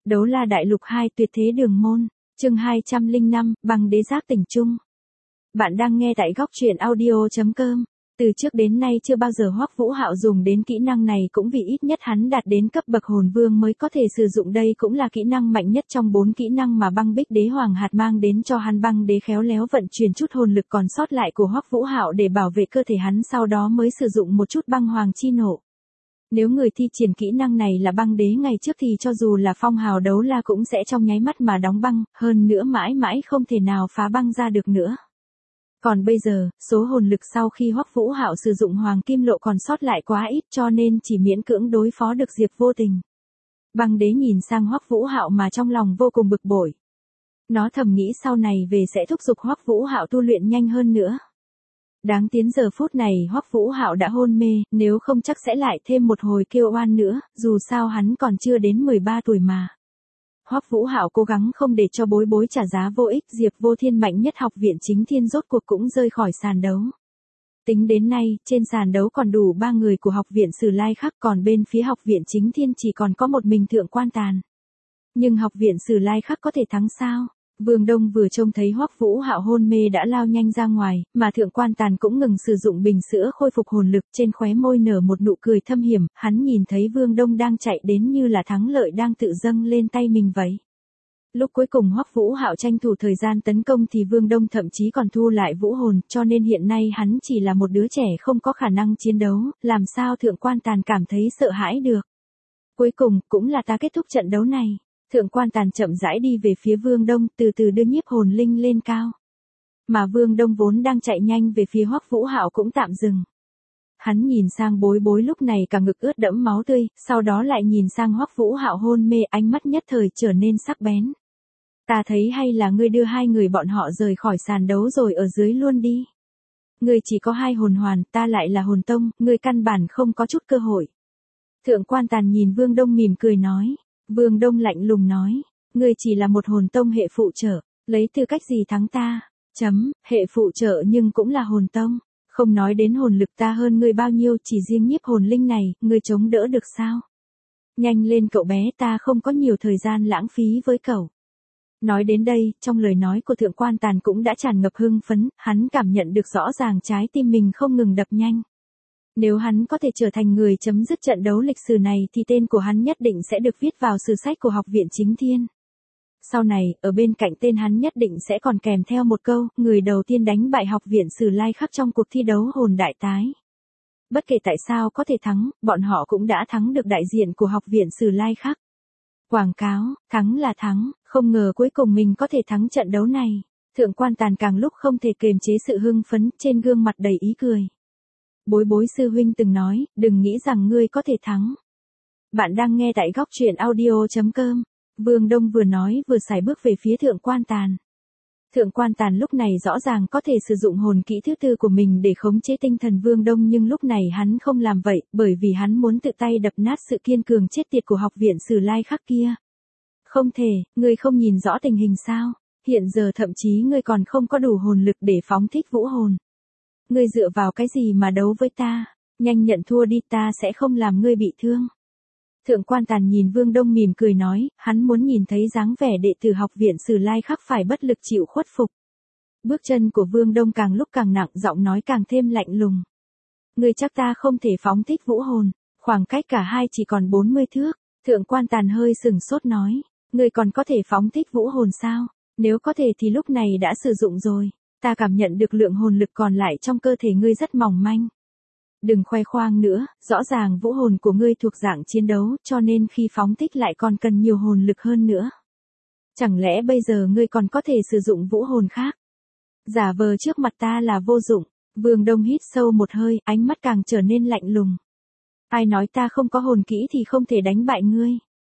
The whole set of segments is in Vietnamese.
Đấu La Đại Lục 2 Tuyệt Thế Đường Môn, chương 205, Băng Đế Giác Tỉnh Chung. Bạn đang nghe tại góc truyện audio.com. Từ trước đến nay chưa bao giờ Hoắc Vũ Hạo dùng đến kỹ năng này, cũng vì ít nhất hắn đạt đến cấp bậc hồn vương mới có thể sử dụng. Đây cũng là kỹ năng mạnh nhất trong 4 kỹ năng mà Băng Bích Đế Hoàng Hạt mang đến cho hắn. Băng Đế khéo léo vận chuyển chút hồn lực còn sót lại của Hoắc Vũ Hạo để bảo vệ cơ thể hắn, sau đó mới sử dụng một chút băng hoàng chi nộ. Nếu người thi triển kỹ năng này là Băng Đế ngày trước thì cho dù là phong hào đấu la cũng sẽ trong nháy mắt mà đóng băng, hơn nữa mãi mãi không thể nào phá băng ra được nữa. Còn bây giờ, số hồn lực sau khi Hoắc Vũ Hạo sử dụng Hoàng Kim Lộ còn sót lại quá ít, cho nên chỉ miễn cưỡng đối phó được Diệp Vô Tình. Băng Đế nhìn sang Hoắc Vũ Hạo mà trong lòng vô cùng bực bội. Nó thầm nghĩ sau này về sẽ thúc giục Hoắc Vũ Hạo tu luyện nhanh hơn nữa. Đáng tiếc giờ phút này Hoắc Vũ Hạo đã hôn mê, nếu không chắc sẽ lại thêm một hồi kêu oan nữa, dù sao hắn còn chưa đến 13 tuổi mà. Hoắc Vũ Hạo cố gắng không để cho bối bối trả giá vô ích. Diệp Vô Thiên mạnh nhất học viện chính thiên rốt cuộc cũng rơi khỏi sàn đấu. Tính đến nay, trên sàn đấu còn đủ 3 người của học viện Sử Lai Khắc, còn bên phía học viện chính thiên chỉ còn có một mình Thượng Quan Tàn. Nhưng học viện Sử Lai Khắc có thể thắng sao? Vương Đông vừa trông thấy Hoắc Vũ Hạo hôn mê đã lao nhanh ra ngoài, mà Thượng Quan Tàn cũng ngừng sử dụng bình sữa khôi phục hồn lực, trên khóe môi nở một nụ cười thâm hiểm. Hắn nhìn thấy Vương Đông đang chạy đến như là thắng lợi đang tự dâng lên tay mình vậy. Lúc cuối cùng Hoắc Vũ Hạo tranh thủ thời gian tấn công thì Vương Đông thậm chí còn thu lại vũ hồn, cho nên hiện nay hắn chỉ là một đứa trẻ không có khả năng chiến đấu, làm sao Thượng Quan Tàn cảm thấy sợ hãi được. Cuối cùng, cũng là ta kết thúc trận đấu này. Thượng Quan Tàn chậm rãi đi về phía Vương Đông, từ từ đưa nhiếp hồn linh lên cao. Mà Vương Đông vốn đang chạy nhanh về phía Hoắc Vũ Hạo cũng tạm dừng. Hắn nhìn sang bối bối lúc này cả ngực ướt đẫm máu tươi, sau đó lại nhìn sang Hoắc Vũ Hạo hôn mê, ánh mắt nhất thời trở nên sắc bén. Ta thấy hay là ngươi đưa 2 người bọn họ rời khỏi sàn đấu rồi ở dưới luôn đi. Ngươi chỉ có 2 hồn hoàn, ta lại là hồn tông, ngươi căn bản không có chút cơ hội. Thượng Quan Tàn nhìn Vương Đông mỉm cười nói. Vương Đông lạnh lùng nói, ngươi chỉ là một hồn tông hệ phụ trợ, lấy tư cách gì thắng ta? Hệ phụ trợ nhưng cũng là hồn tông, không nói đến hồn lực ta hơn ngươi bao nhiêu, chỉ riêng nhiếp hồn linh này, ngươi chống đỡ được sao? Nhanh lên cậu bé, ta không có nhiều thời gian lãng phí với cậu. Nói đến đây, trong lời nói của Thượng Quan Tàn cũng đã tràn ngập hưng phấn, hắn cảm nhận được rõ ràng trái tim mình không ngừng đập nhanh. Nếu hắn có thể trở thành người chấm dứt trận đấu lịch sử này thì tên của hắn nhất định sẽ được viết vào sử sách của học viện chính thiên. Sau này, ở bên cạnh tên hắn nhất định sẽ còn kèm theo một câu, người đầu tiên đánh bại học viện Sử Lai Khắc trong cuộc thi đấu hồn đại tái. Bất kể tại sao có thể thắng, bọn họ cũng đã thắng được đại diện của học viện Sử Lai Khắc. Quảng cáo, thắng là thắng, không ngờ cuối cùng mình có thể thắng trận đấu này. Thượng Quan Tàn càng lúc không thể kiềm chế sự hưng phấn, trên gương mặt đầy ý cười. Bối bối sư huynh từng nói, đừng nghĩ rằng ngươi có thể thắng. Bạn đang nghe tại góc truyện audio.com. Vương Đông vừa nói vừa sải bước về phía Thượng Quan Tàn. Thượng Quan Tàn lúc này rõ ràng có thể sử dụng hồn kỹ thứ 4 của mình để khống chế tinh thần Vương Đông, nhưng lúc này hắn không làm vậy, bởi vì hắn muốn tự tay đập nát sự kiên cường chết tiệt của học viện Sử Lai Khắc kia. Không thể, ngươi không nhìn rõ tình hình sao? Hiện giờ thậm chí ngươi còn không có đủ hồn lực để phóng thích vũ hồn. Ngươi dựa vào cái gì mà đấu với ta? Nhanh nhận thua đi, ta sẽ không làm ngươi bị thương. Thượng Quan Tàn nhìn Vương Đông mỉm cười nói, hắn muốn nhìn thấy dáng vẻ đệ tử học viện Sử Lai Khắc phải bất lực chịu khuất phục. Bước chân của Vương Đông càng lúc càng nặng, giọng nói càng thêm lạnh lùng. Ngươi chắc ta không thể phóng thích vũ hồn, khoảng cách cả hai chỉ còn 40 thước. Thượng Quan Tàn hơi sừng sốt nói, ngươi còn có thể phóng thích vũ hồn sao? Nếu có thể thì lúc này đã sử dụng rồi. Ta cảm nhận được lượng hồn lực còn lại trong cơ thể ngươi rất mỏng manh. Đừng khoe khoang nữa, rõ ràng vũ hồn của ngươi thuộc dạng chiến đấu, cho nên khi phóng thích lại còn cần nhiều hồn lực hơn nữa. Chẳng lẽ bây giờ ngươi còn có thể sử dụng vũ hồn khác? Giả vờ trước mặt ta là vô dụng. Vương Đông hít sâu một hơi, ánh mắt càng trở nên lạnh lùng. Ai nói ta không có hồn kỹ thì không thể đánh bại ngươi?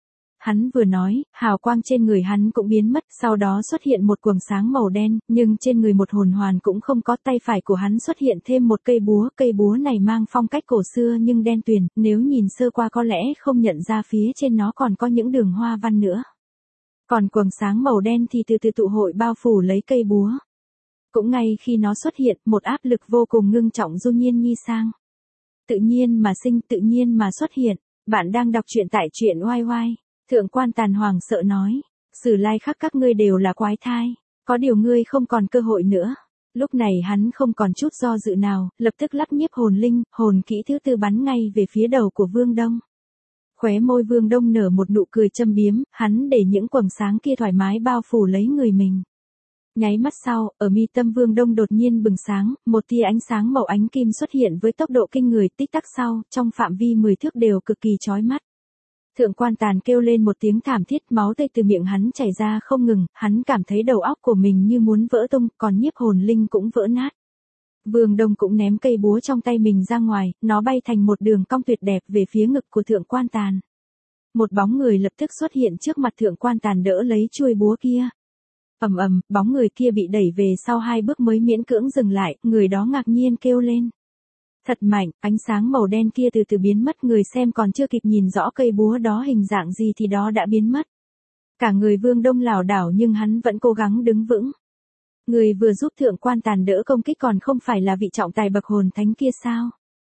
Hắn vừa nói, hào quang trên người hắn cũng biến mất, sau đó xuất hiện một quầng sáng màu đen, nhưng trên người một hồn hoàn cũng không có. Tay phải của hắn xuất hiện thêm một cây búa này mang phong cách cổ xưa nhưng đen tuyền, nếu nhìn sơ qua có lẽ không nhận ra phía trên nó còn có những đường hoa văn nữa. Còn quầng sáng màu đen thì từ từ tụ hội bao phủ lấy cây búa. Cũng ngay khi nó xuất hiện, một áp lực vô cùng ngưng trọng du nhiên nhi sang. Tự nhiên mà sinh, tự nhiên mà xuất hiện. Bạn đang đọc truyện tại truyện YY. Thượng quan Tàn hoảng sợ nói, Sử Lai Khắc các ngươi đều là quái thai, có điều ngươi không còn cơ hội nữa. Lúc này hắn không còn chút do dự nào, lập tức lắp nhiếp hồn linh, hồn kỹ thứ tư bắn ngay về phía đầu của Vương Đông. Khóe môi Vương Đông nở một nụ cười châm biếm, hắn để những quầng sáng kia thoải mái bao phủ lấy người mình. Nháy mắt sau, ở mi tâm Vương Đông đột nhiên bừng sáng, một tia ánh sáng màu ánh kim xuất hiện với tốc độ kinh người, tích tắc sau, trong phạm vi 10 thước đều cực kỳ chói mắt. Thượng quan Tàn kêu lên một tiếng thảm thiết, máu tươi từ miệng hắn chảy ra không ngừng, hắn cảm thấy đầu óc của mình như muốn vỡ tung, còn nhiếp hồn linh cũng vỡ nát. Vương Đông cũng ném cây búa trong tay mình ra ngoài, nó bay thành một đường cong tuyệt đẹp về phía ngực của Thượng quan Tàn. Một bóng người lập tức xuất hiện trước mặt Thượng quan Tàn đỡ lấy chuôi búa kia. Ầm ầm, bóng người kia bị đẩy về sau 2 bước mới miễn cưỡng dừng lại, người đó ngạc nhiên kêu lên. Thật mạnh, ánh sáng màu đen kia từ từ biến mất, người xem còn chưa kịp nhìn rõ cây búa đó hình dạng gì thì đó đã biến mất. Cả người Vương Đông lảo đảo nhưng hắn vẫn cố gắng đứng vững. Người vừa giúp Thượng quan Tàn đỡ công kích còn không phải là vị trọng tài bậc hồn thánh kia sao?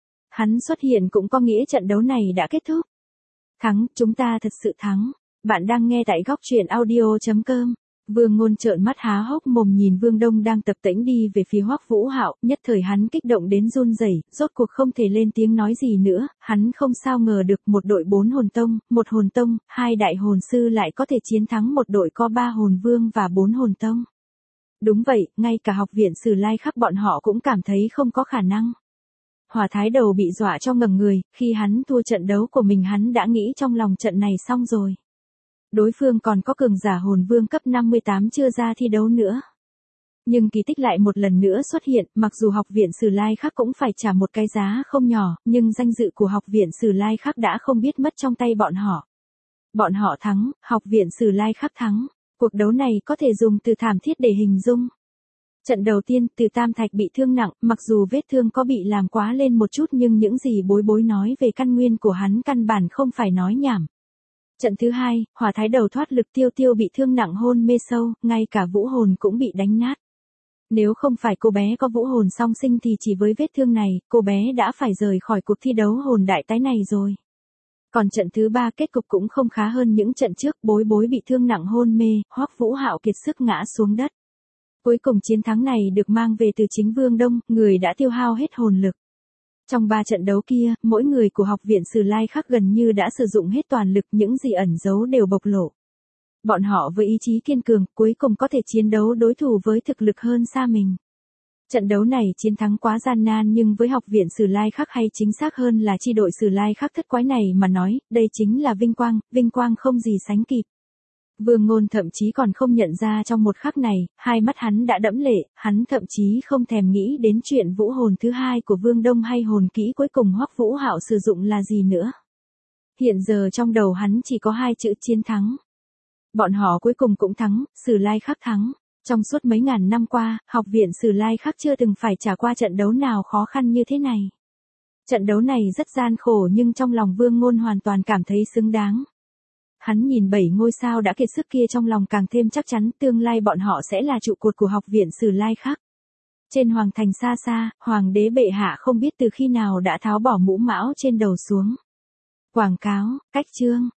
Hắn xuất hiện cũng có nghĩa trận đấu này đã kết thúc. Thắng, chúng ta thật sự thắng. Bạn đang nghe tại góc truyện audio.com. Vương Ngôn trợn mắt há hốc mồm nhìn Vương Đông đang tập tễnh đi về phía Hoắc Vũ Hạo, nhất thời hắn kích động đến run rẩy, rốt cuộc không thể lên tiếng nói gì nữa, hắn không sao ngờ được một đội 4 hồn tông, một hồn tông, 2 đại hồn sư lại có thể chiến thắng một đội có 3 hồn vương và 4 hồn tông. Đúng vậy, ngay cả học viện Sử Lai Khắc bọn họ cũng cảm thấy không có khả năng. Hỏa Thái Đầu bị dọa cho ngẩng người, khi hắn thua trận đấu của mình hắn đã nghĩ trong lòng trận này xong rồi. Đối phương còn có cường giả hồn vương cấp 58 chưa ra thi đấu nữa. Nhưng kỳ tích lại một lần nữa xuất hiện, mặc dù học viện Sử Lai Khắc cũng phải trả một cái giá không nhỏ, nhưng danh dự của học viện Sử Lai Khắc đã không biết mất trong tay bọn họ. Bọn họ thắng, học viện Sử Lai Khắc thắng. Cuộc đấu này có thể dùng từ thảm thiết để hình dung. Trận đầu tiên, Từ Tam Thạch bị thương nặng, mặc dù vết thương có bị làm quá lên một chút nhưng những gì Bối Bối nói về căn nguyên của hắn căn bản không phải nói nhảm. Trận thứ hai, Hỏa Thái Đầu thoát lực Tiêu Tiêu bị thương nặng hôn mê sâu, ngay cả vũ hồn cũng bị đánh nát. Nếu không phải cô bé có vũ hồn song sinh thì chỉ với vết thương này, cô bé đã phải rời khỏi cuộc thi đấu hồn đại tái này rồi. Còn trận thứ ba kết cục cũng không khá hơn những trận trước, Bối Bối bị thương nặng hôn mê, Hoắc Vũ Hạo kiệt sức ngã xuống đất. Cuối cùng chiến thắng này được mang về từ chính Vương Đông, người đã tiêu hao hết hồn lực. Trong 3 trận đấu kia, mỗi người của học viện Sử Lai Khắc gần như đã sử dụng hết toàn lực, những gì ẩn giấu đều bộc lộ. Bọn họ với ý chí kiên cường, cuối cùng có thể chiến đấu đối thủ với thực lực hơn xa mình. Trận đấu này chiến thắng quá gian nan nhưng với học viện Sử Lai Khắc hay chính xác hơn là chi đội Sử Lai Khắc thất quái này mà nói, đây chính là vinh quang không gì sánh kịp. Vương Ngôn thậm chí còn không nhận ra trong một khắc này, hai mắt hắn đã đẫm lệ, hắn thậm chí không thèm nghĩ đến chuyện vũ hồn thứ hai của Vương Đông hay hồn kỹ cuối cùng Hoắc Vũ Hạo sử dụng là gì nữa. Hiện giờ trong đầu hắn chỉ có 2 chữ chiến thắng. Bọn họ cuối cùng cũng thắng, Sử Lai Khắc thắng. Trong suốt mấy ngàn năm qua, học viện Sử Lai Khắc chưa từng phải trải qua trận đấu nào khó khăn như thế này. Trận đấu này rất gian khổ nhưng trong lòng Vương Ngôn hoàn toàn cảm thấy xứng đáng. Hắn nhìn 7 ngôi sao đã kiệt sức kia trong lòng càng thêm chắc chắn tương lai bọn họ sẽ là trụ cột của học viện Sử Lai Khắc. Trên hoàng thành xa xa, hoàng đế bệ hạ không biết từ khi nào đã tháo bỏ mũ mão trên đầu xuống. Quảng cáo, cách chương.